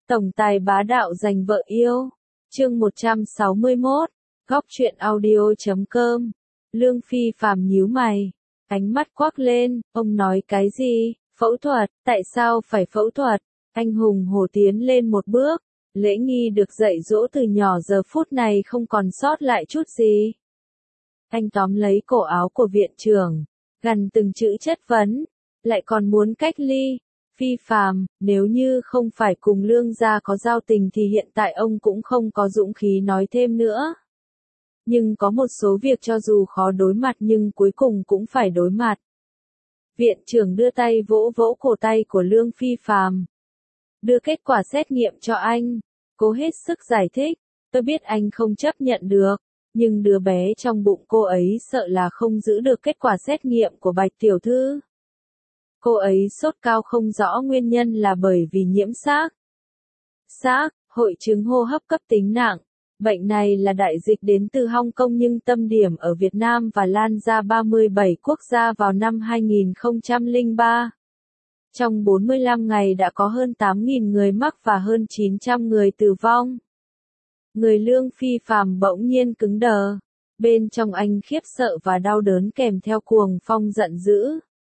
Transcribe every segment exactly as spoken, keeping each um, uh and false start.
Tổng tài bá đạo giành vợ yêu. Chương một trăm sáu mươi mốt. Góc truyện audio chấm com. Lương Phi Phàm nhíu mày, ánh mắt quắc lên, ông nói cái gì? Phẫu thuật, tại sao phải phẫu thuật? Anh hùng hổ tiến lên một bước, lễ nghi được dạy dỗ từ nhỏ giờ phút này không còn sót lại chút gì. Anh tóm lấy cổ áo của viện trưởng, gằn từng chữ chất vấn, lại còn muốn cách ly. Phi Phàm, nếu như không phải cùng Lương gia có giao tình thì hiện tại ông cũng không có dũng khí nói thêm nữa. Nhưng có một số việc cho dù khó đối mặt nhưng cuối cùng cũng phải đối mặt. Viện trưởng đưa tay vỗ vỗ cổ tay của Lương Phi Phàm. Đưa kết quả xét nghiệm cho anh. Cố hết sức giải thích. Tôi biết anh không chấp nhận được. Nhưng đứa bé trong bụng cô ấy sợ là không giữ được kết quả xét nghiệm của Bạch tiểu thư. Cô ấy sốt cao không rõ nguyên nhân là bởi vì nhiễm SARS. SARS, hội chứng hô hấp cấp tính nặng. Bệnh này là đại dịch đến từ Hong Kong nhưng tâm điểm ở Việt Nam và lan ra ba mươi bảy quốc gia vào năm hai nghìn không trăm lẻ ba. Trong bốn mươi lăm ngày đã có hơn tám nghìn người mắc và hơn chín trăm người tử vong. Người Lương Phi Phàm bỗng nhiên cứng đờ. Bên trong anh khiếp sợ và đau đớn kèm theo cuồng phong giận dữ.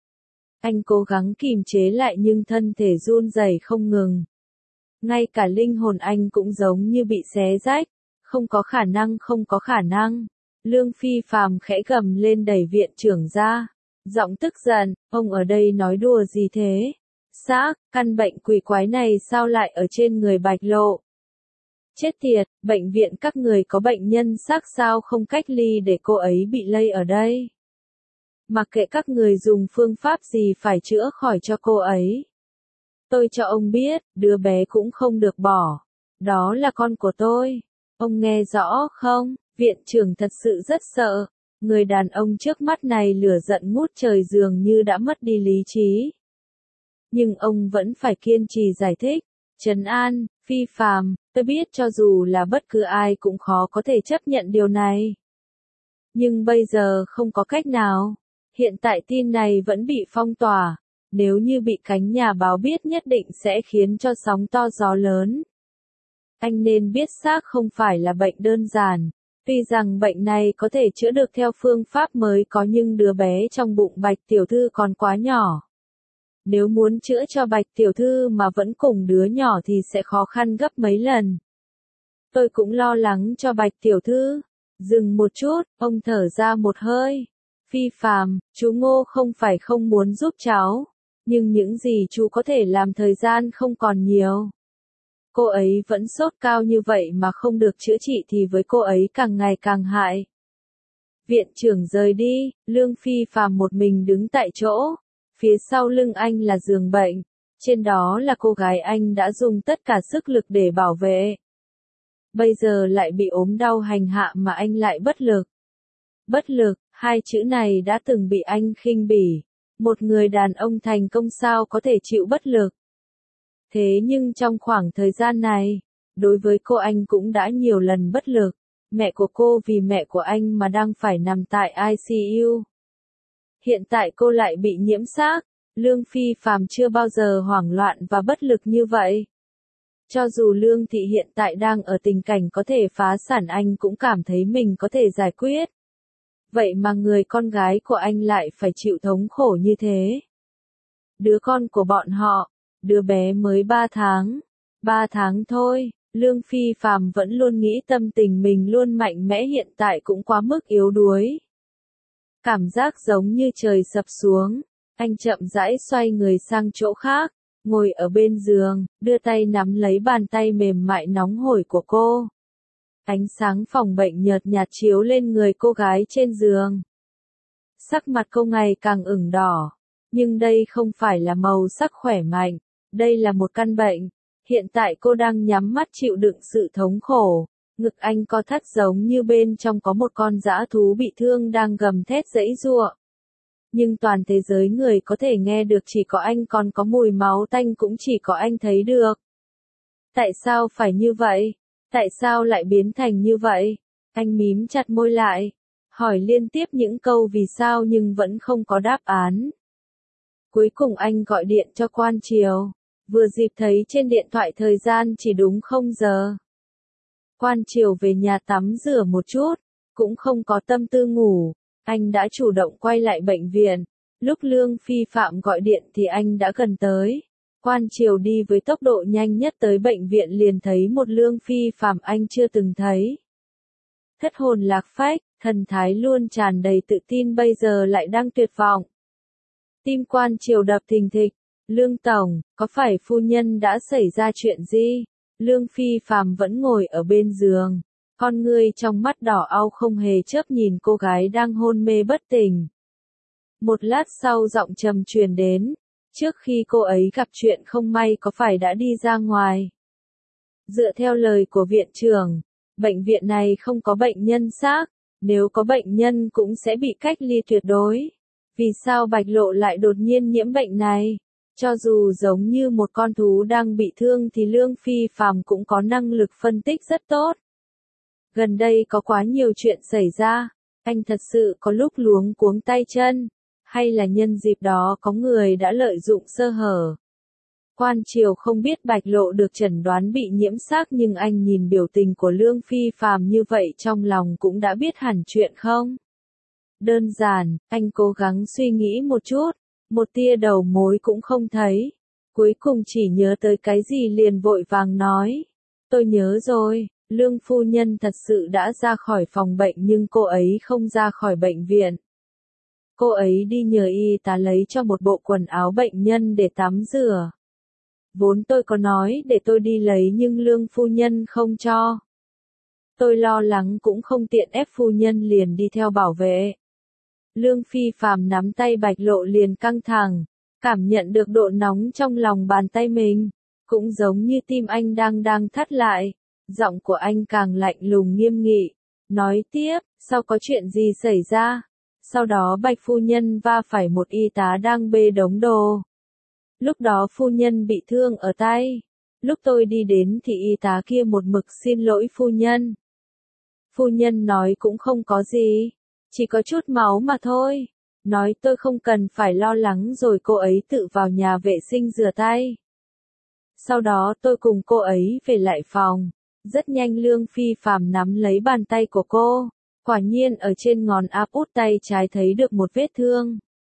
Anh cố gắng kìm chế lại nhưng thân thể run rẩy không ngừng. Ngay cả linh hồn anh cũng giống như bị xé rách. Không có khả năng, không có khả năng. Lương Phi Phàm khẽ gầm lên đẩy viện trưởng ra. Giọng tức giận, ông ở đây nói đùa gì thế? SARS, căn bệnh quỷ quái này sao lại ở trên người Bạch Lộ? Chết tiệt, bệnh viện các người có bệnh nhân SARS sao không cách ly để cô ấy bị lây ở đây? Mặc kệ các người dùng phương pháp gì phải chữa khỏi cho cô ấy. Tôi cho ông biết, đứa bé cũng không được bỏ. Đó là con của tôi. Ông nghe rõ không? Viện trưởng thật sự rất sợ. Người đàn ông trước mắt này lửa giận ngút trời dường như đã mất đi lý trí. Nhưng ông vẫn phải kiên trì giải thích. Trấn an, Phi Phàm, tôi biết cho dù là bất cứ ai cũng khó có thể chấp nhận điều này. Nhưng bây giờ không có cách nào. Hiện tại tin này vẫn bị phong tỏa. Nếu như bị cánh nhà báo biết nhất định sẽ khiến cho sóng to gió lớn. Anh nên biết SARS không phải là bệnh đơn giản. Tuy rằng bệnh này có thể chữa được theo phương pháp mới có nhưng đứa bé trong bụng Bạch tiểu thư còn quá nhỏ. Nếu muốn chữa cho Bạch tiểu thư mà vẫn cùng đứa nhỏ thì sẽ khó khăn gấp mấy lần. Tôi cũng lo lắng cho Bạch tiểu thư. Dừng một chút, ông thở ra một hơi. Phi Phàm, chú Ngô không phải không muốn giúp cháu. Nhưng những gì chú có thể làm thời gian không còn nhiều. Cô ấy vẫn sốt cao như vậy mà không được chữa trị thì với cô ấy càng ngày càng hại. Viện trưởng rời đi, Lương Phi Phàm một mình đứng tại chỗ. Phía sau lưng anh là giường bệnh. Trên đó là cô gái anh đã dùng tất cả sức lực để bảo vệ. Bây giờ lại bị ốm đau hành hạ mà anh lại bất lực. Bất lực, hai chữ này đã từng bị anh khinh bỉ. Một người đàn ông thành công sao có thể chịu bất lực. Thế nhưng trong khoảng thời gian này, đối với cô anh cũng đã nhiều lần bất lực. Mẹ của cô vì mẹ của anh mà đang phải nằm tại i xê u. Hiện tại cô lại bị nhiễm SARS. Lương Phi Phàm chưa bao giờ hoảng loạn và bất lực như vậy. Cho dù Lương Thị hiện tại đang ở tình cảnh có thể phá sản anh cũng cảm thấy mình có thể giải quyết. Vậy mà người con gái của anh lại phải chịu thống khổ như thế. Đứa con của bọn họ. Đứa bé mới ba tháng. ba tháng thôi, Lương Phi Phàm vẫn luôn nghĩ tâm tình mình luôn mạnh mẽ hiện tại cũng quá mức yếu đuối. Cảm giác giống như trời sập xuống. Anh chậm rãi xoay người sang chỗ khác, ngồi ở bên giường, đưa tay nắm lấy bàn tay mềm mại nóng hổi của cô. Ánh sáng phòng bệnh nhợt nhạt chiếu lên người cô gái trên giường. Sắc mặt cô ngày càng ửng đỏ. Nhưng đây không phải là màu sắc khỏe mạnh. Đây là một căn bệnh. Hiện tại cô đang nhắm mắt chịu đựng sự thống khổ. Ngực anh co thắt giống như bên trong có một con dã thú bị thương đang gầm thét giãy giụa. Nhưng toàn thế giới người có thể nghe được chỉ có anh, còn có mùi máu tanh cũng chỉ có anh thấy được. Tại sao phải như vậy? Tại sao lại biến thành như vậy? Anh mím chặt môi lại. Hỏi liên tiếp những câu vì sao nhưng vẫn không có đáp án. Cuối cùng anh gọi điện cho quan triều. Vừa dịp thấy trên điện thoại thời gian chỉ đúng không giờ. Quan Triều về nhà tắm rửa một chút, cũng không có tâm tư ngủ, anh đã chủ động quay lại bệnh viện. Lúc Lương Phi Phạm gọi điện thì anh đã gần tới. Quan Triều đi với tốc độ nhanh nhất tới bệnh viện liền thấy một Lương Phi Phạm anh chưa từng thấy. Thất hồn lạc phách, thần thái luôn tràn đầy tự tin bây giờ lại đang tuyệt vọng. Tim Quan Triều đập thình thịch. Lương Tổng, có phải phu nhân đã xảy ra chuyện gì? Lương Phi Phạm vẫn ngồi ở bên giường. Con ngươi trong mắt đỏ au không hề chớp nhìn cô gái đang hôn mê bất tỉnh. Một lát sau giọng trầm truyền đến. Trước khi cô ấy gặp chuyện không may có phải đã đi ra ngoài? Dựa theo lời của viện trưởng, bệnh viện này không có bệnh nhân xác, nếu có bệnh nhân cũng sẽ bị cách ly tuyệt đối. Vì sao Bạch Lộ lại đột nhiên nhiễm bệnh này? Cho dù giống như một con thú đang bị thương thì Lương Phi Phạm cũng có năng lực phân tích rất tốt. Gần đây có quá nhiều chuyện xảy ra, anh thật sự có lúc luống cuống tay chân, hay là nhân dịp đó có người đã lợi dụng sơ hở. Quan Triều không biết Bạch Lộ được chẩn đoán bị nhiễm xác nhưng anh nhìn biểu tình của Lương Phi Phạm như vậy trong lòng cũng đã biết hẳn chuyện không? Đơn giản, anh cố gắng suy nghĩ một chút, một tia đầu mối cũng không thấy. Cuối cùng chỉ nhớ tới cái gì liền vội vàng nói. Tôi nhớ rồi, Lương phu nhân thật sự đã ra khỏi phòng bệnh nhưng cô ấy không ra khỏi bệnh viện. Cô ấy đi nhờ y tá lấy cho một bộ quần áo bệnh nhân để tắm rửa. Vốn tôi có nói để tôi đi lấy nhưng Lương phu nhân không cho. Tôi lo lắng cũng không tiện ép phu nhân liền đi theo bảo vệ. Lương Phi Phạm nắm tay Bạch Lộ liền căng thẳng, cảm nhận được độ nóng trong lòng bàn tay mình, cũng giống như tim anh đang đang thắt lại. Giọng của anh càng lạnh lùng nghiêm nghị, nói tiếp, sao có chuyện gì xảy ra? Sau đó Bạch phu nhân va phải một y tá đang bê đống đồ. Lúc đó phu nhân bị thương ở tay. Lúc tôi đi đến thì y tá kia một mực xin lỗi phu nhân. Phu nhân nói cũng không có gì, chỉ có chút máu mà thôi. Nói tôi không cần phải lo lắng rồi cô ấy tự vào nhà vệ sinh rửa tay. Sau đó tôi cùng cô ấy về lại phòng. Rất nhanh Lương Phi Phạm nắm lấy bàn tay của cô. Quả nhiên ở trên ngón áp út tay trái thấy được một vết thương.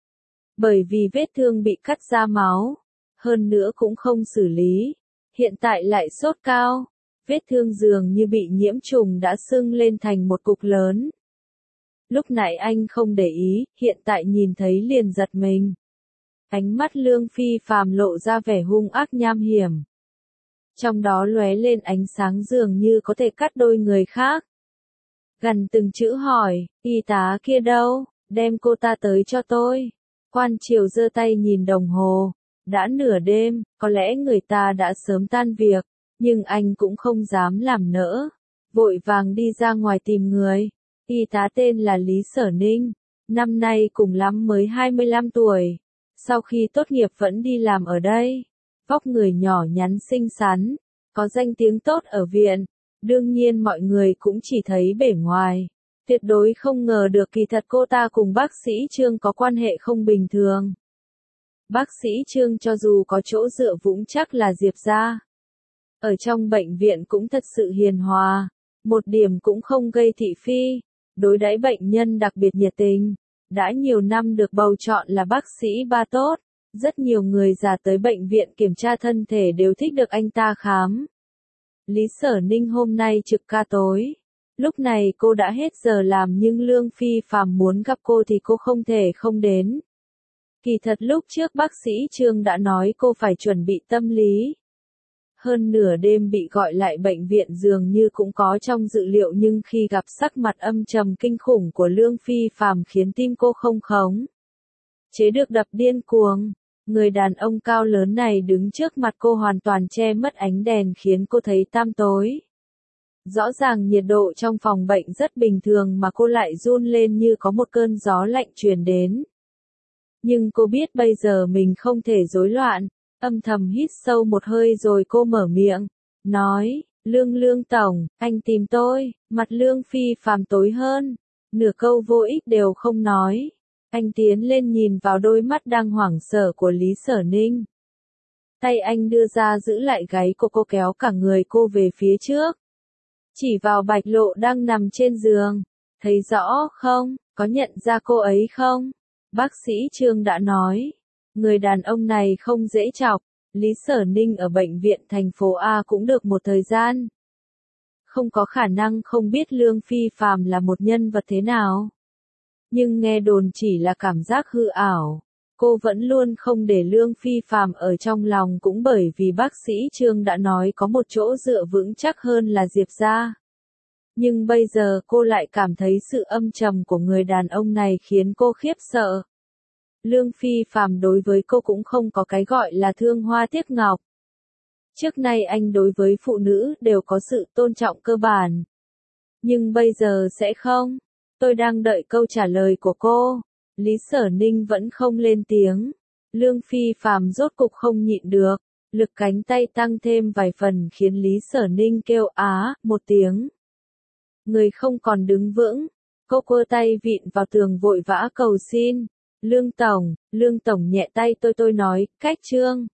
Bởi vì vết thương bị cắt ra máu, hơn nữa cũng không xử lý, hiện tại lại sốt cao, vết thương dường như bị nhiễm trùng đã sưng lên thành một cục lớn. Lúc nãy anh không để ý, hiện tại nhìn thấy liền giật mình. Ánh mắt Lương Phi Phạm lộ ra vẻ hung ác nham hiểm. Trong đó lóe lên ánh sáng dường như có thể cắt đôi người khác. Gần từng chữ hỏi, y tá kia đâu, đem cô ta tới cho tôi. Quan Triều giơ tay nhìn đồng hồ, đã nửa đêm, có lẽ người ta đã sớm tan việc, nhưng anh cũng không dám làm nỡ, vội vàng đi ra ngoài tìm người. Y tá tên là Lý Sở Ninh, năm nay cùng lắm mới hai mươi lăm tuổi, sau khi tốt nghiệp vẫn đi làm ở đây, vóc người nhỏ nhắn xinh xắn, có danh tiếng tốt ở viện, đương nhiên mọi người cũng chỉ thấy bề ngoài. Tuyệt đối không ngờ được kỳ thật cô ta cùng bác sĩ Trương có quan hệ không bình thường. Bác sĩ Trương cho dù có chỗ dựa vững chắc là Diệp gia. Ở trong bệnh viện cũng thật sự hiền hòa, một điểm cũng không gây thị phi, đối đãi bệnh nhân đặc biệt nhiệt tình, đã nhiều năm được bầu chọn là bác sĩ ba tốt, rất nhiều người già tới bệnh viện kiểm tra thân thể đều thích được anh ta khám. Lý Sở Ninh hôm nay trực ca tối. Lúc này cô đã hết giờ làm nhưng Lương Phi Phạm muốn gặp cô thì cô không thể không đến. Kỳ thật lúc trước bác sĩ Trương đã nói cô phải chuẩn bị tâm lý. Hơn nửa đêm bị gọi lại bệnh viện dường như cũng có trong dự liệu nhưng khi gặp sắc mặt âm trầm kinh khủng của Lương Phi Phạm khiến tim cô không khống chế được đập điên cuồng. Người đàn ông cao lớn này đứng trước mặt cô hoàn toàn che mất ánh đèn khiến cô thấy tăm tối. Rõ ràng nhiệt độ trong phòng bệnh rất bình thường mà cô lại run lên như có một cơn gió lạnh truyền đến. Nhưng cô biết bây giờ mình không thể rối loạn, âm thầm hít sâu một hơi rồi cô mở miệng, nói, Lương Lương Tổng, anh tìm tôi, mặt Lương Phi Phạm tối hơn, nửa câu vô ích đều không nói. Anh tiến lên nhìn vào đôi mắt đang hoảng sợ của Lý Sở Ninh. Tay anh đưa ra giữ lại gáy cô, cô kéo cả người cô về phía trước. Chỉ vào Bạch Lộ đang nằm trên giường. Thấy rõ không? Có nhận ra cô ấy không? Bác sĩ Trương đã nói. Người đàn ông này không dễ chọc. Lý Sở Ninh ở bệnh viện thành phố A cũng được một thời gian. Không có khả năng không biết Lương Phi Phàm là một nhân vật thế nào. Nhưng nghe đồn chỉ là cảm giác hư ảo. Cô vẫn luôn không để Lương Phi Phàm ở trong lòng cũng bởi vì bác sĩ Trương đã nói có một chỗ dựa vững chắc hơn là Diệp gia. Nhưng bây giờ cô lại cảm thấy sự âm trầm của người đàn ông này khiến cô khiếp sợ. Lương Phi Phàm đối với cô cũng không có cái gọi là thương hoa tiếc ngọc. Trước nay anh đối với phụ nữ đều có sự tôn trọng cơ bản. Nhưng bây giờ sẽ không. Tôi đang đợi câu trả lời của cô. Lý Sở Ninh vẫn không lên tiếng. Lương Phi Phàm rốt cục không nhịn được. Lực cánh tay tăng thêm vài phần khiến Lý Sở Ninh kêu á, một tiếng. Người không còn đứng vững. Cô quơ tay vịn vào tường vội vã cầu xin. Lương Tổng, Lương Tổng nhẹ tay tôi tôi nói, cách Trương.